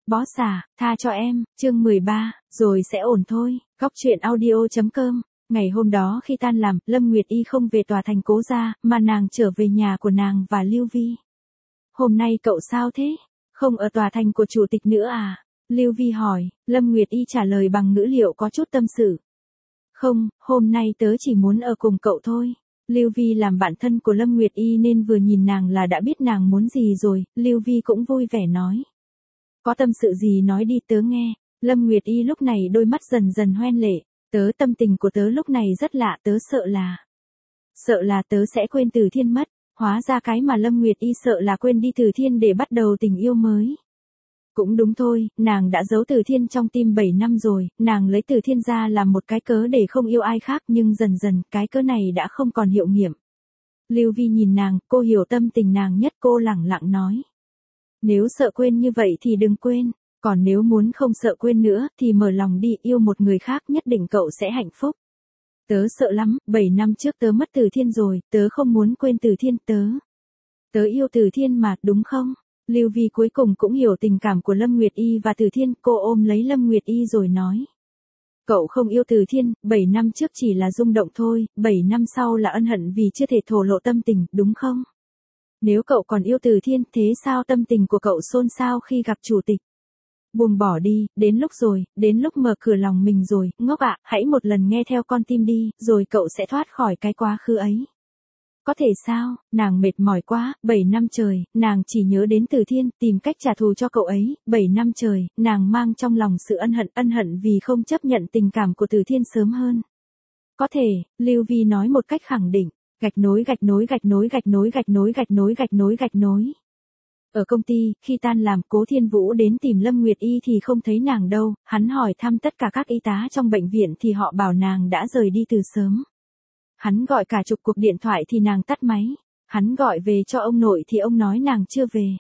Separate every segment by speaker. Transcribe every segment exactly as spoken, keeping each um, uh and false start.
Speaker 1: Boss à, tha cho em, chương mười ba, rồi sẽ ổn thôi. Góc truyện audio chấm com. Ngày hôm đó khi tan làm, Lâm Nguyệt Y không về tòa thành Cố gia, mà nàng trở về nhà của nàng và Lưu Vi. Hôm nay cậu sao thế? Không ở tòa thành của chủ tịch nữa à? Lưu Vi hỏi. Lâm Nguyệt Y trả lời bằng ngữ liệu có chút tâm sự. Không, hôm nay tớ chỉ muốn ở cùng cậu thôi. Lưu Vi làm bạn thân của Lâm Nguyệt Y nên vừa nhìn nàng là đã biết nàng muốn gì rồi, Lưu Vi cũng vui vẻ nói. Có tâm sự gì nói đi tớ nghe. Lâm Nguyệt Y lúc này đôi mắt dần dần hoen lệ. Tớ tâm tình của tớ lúc này rất lạ, tớ sợ là. Sợ là tớ sẽ quên Từ Thiên mất. Hóa ra cái mà Lâm Nguyệt Y sợ là quên đi Từ Thiên để bắt đầu tình yêu mới. Cũng đúng thôi, nàng đã giấu Từ Thiên trong tim bảy năm rồi, nàng lấy Từ Thiên ra làm một cái cớ để không yêu ai khác, nhưng dần dần cái cớ này đã không còn hiệu nghiệm. Lưu Vi nhìn nàng, cô hiểu tâm tình nàng nhất, cô lẳng lặng nói. Nếu sợ quên như vậy thì đừng quên, còn nếu muốn không sợ quên nữa thì mở lòng đi, yêu một người khác nhất định cậu sẽ hạnh phúc. Tớ sợ lắm, bảy năm trước tớ mất Từ Thiên rồi, tớ không muốn quên Từ Thiên, tớ. Tớ yêu Từ Thiên mà, đúng không? Lưu Vi cuối cùng cũng hiểu tình cảm của Lâm Nguyệt Y và Từ Thiên, cô ôm lấy Lâm Nguyệt Y rồi nói. Cậu không yêu Từ Thiên, bảy năm trước chỉ là rung động thôi, bảy năm sau là ân hận vì chưa thể thổ lộ tâm tình, đúng không? Nếu cậu còn yêu Từ Thiên, thế sao tâm tình của cậu xôn xao khi gặp chủ tịch? Buông bỏ đi, đến lúc rồi, đến lúc mở cửa lòng mình rồi, ngốc ạ, hãy một lần nghe theo con tim đi, rồi cậu sẽ thoát khỏi cái quá khứ ấy. Có thể sao, nàng mệt mỏi quá, bảy năm trời, nàng chỉ nhớ đến Từ Thiên, tìm cách trả thù cho cậu ấy, bảy năm trời, nàng mang trong lòng sự ân hận, ân hận vì không chấp nhận tình cảm của Từ Thiên sớm hơn. Có thể, Lưu Vi nói một cách khẳng định, gạch nối gạch nối gạch nối gạch nối gạch nối gạch nối gạch nối gạch nối. Ở công ty, khi tan làm, Cố Thiên Vũ đến tìm Lâm Nguyệt Y thì không thấy nàng đâu, hắn hỏi thăm tất cả các y tá trong bệnh viện thì họ bảo nàng đã rời đi từ sớm. Hắn gọi cả chục cuộc điện thoại thì nàng tắt máy. Hắn gọi về cho ông nội thì ông nói nàng chưa về.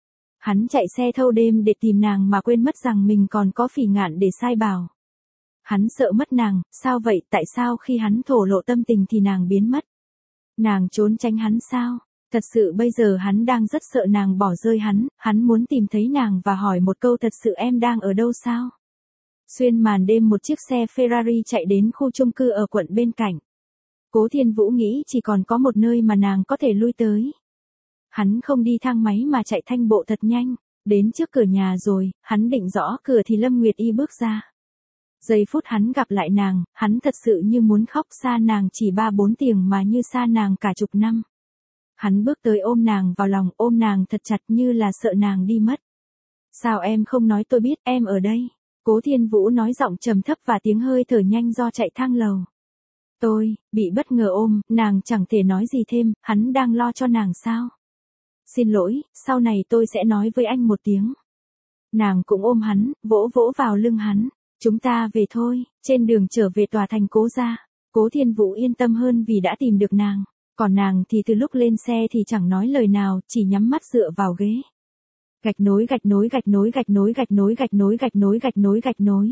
Speaker 1: Hắn chạy xe thâu đêm để tìm nàng mà quên mất rằng mình còn có Phỉ Ngạn để sai bảo. Hắn sợ mất nàng, sao vậy, tại sao khi hắn thổ lộ tâm tình thì nàng biến mất? Nàng trốn tránh hắn sao? Thật sự bây giờ hắn đang rất sợ nàng bỏ rơi hắn, hắn muốn tìm thấy nàng và hỏi một câu thật sự em đang ở đâu sao? Xuyên màn đêm một chiếc xe Ferrari chạy đến khu chung cư ở quận bên cạnh. Cố Thiên Vũ nghĩ chỉ còn có một nơi mà nàng có thể lui tới. Hắn không đi thang máy mà chạy thanh bộ thật nhanh, đến trước cửa nhà rồi, hắn định gõ cửa thì Lâm Nguyệt Y bước ra. Giây phút hắn gặp lại nàng, hắn thật sự như muốn khóc, xa nàng chỉ ba bốn tiếng mà như xa nàng cả chục năm. Hắn bước tới ôm nàng vào lòng, ôm nàng thật chặt như là sợ nàng đi mất. Sao em không nói tôi biết, em ở đây. Cố Thiên Vũ nói giọng trầm thấp và tiếng hơi thở nhanh do chạy thang lầu. Tôi, bị bất ngờ ôm, nàng chẳng thể nói gì thêm, hắn đang lo cho nàng sao? Xin lỗi, sau này tôi sẽ nói với anh một tiếng. Nàng cũng ôm hắn, vỗ vỗ vào lưng hắn. Chúng ta về thôi, trên đường trở về tòa thành Cố gia. Cố Thiên Vũ yên tâm hơn vì đã tìm được nàng. Còn nàng thì từ lúc lên xe thì chẳng nói lời nào, chỉ nhắm mắt dựa vào ghế. Gạch nối gạch nối gạch nối gạch nối gạch nối gạch nối gạch nối gạch nối gạch nối.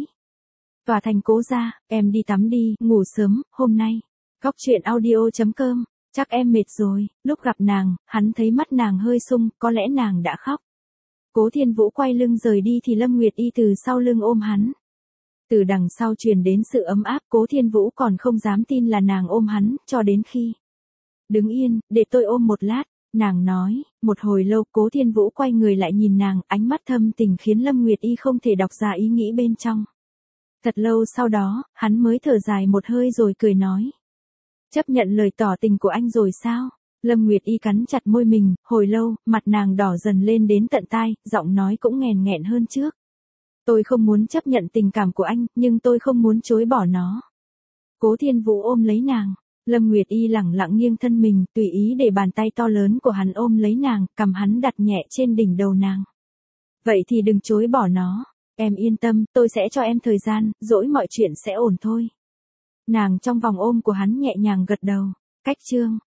Speaker 1: Tòa thành Cố gia, em đi tắm đi, ngủ sớm, hôm nay. Góc truyện audio chấm com, chắc em mệt rồi. Lúc gặp nàng, hắn thấy mắt nàng hơi sung, có lẽ nàng đã khóc. Cố Thiên Vũ quay lưng rời đi thì Lâm Nguyệt Y từ sau lưng ôm hắn. Từ đằng sau truyền đến sự ấm áp, Cố Thiên Vũ còn không dám tin là nàng ôm hắn, cho đến khi. Đứng yên, để tôi ôm một lát, nàng nói. Một hồi lâu, Cố Thiên Vũ quay người lại nhìn nàng, ánh mắt thâm tình khiến Lâm Nguyệt Y không thể đọc ra ý nghĩ bên trong. Thật lâu sau đó, hắn mới thở dài một hơi rồi cười nói. Chấp nhận lời tỏ tình của anh rồi sao? Lâm Nguyệt Y cắn chặt môi mình, hồi lâu, mặt nàng đỏ dần lên đến tận tai, giọng nói cũng nghèn nghẹn hơn trước. Tôi không muốn chấp nhận tình cảm của anh, nhưng tôi không muốn chối bỏ nó. Cố Thiên Vũ ôm lấy nàng. Lâm Nguyệt Y lẳng lặng nghiêng thân mình, tùy ý để bàn tay to lớn của hắn ôm lấy nàng, cầm hắn đặt nhẹ trên đỉnh đầu nàng. Vậy thì đừng chối bỏ nó. Em yên tâm, tôi sẽ cho em thời gian, dỗi mọi chuyện sẽ ổn thôi. Nàng trong vòng ôm của hắn nhẹ nhàng gật đầu. Cách chương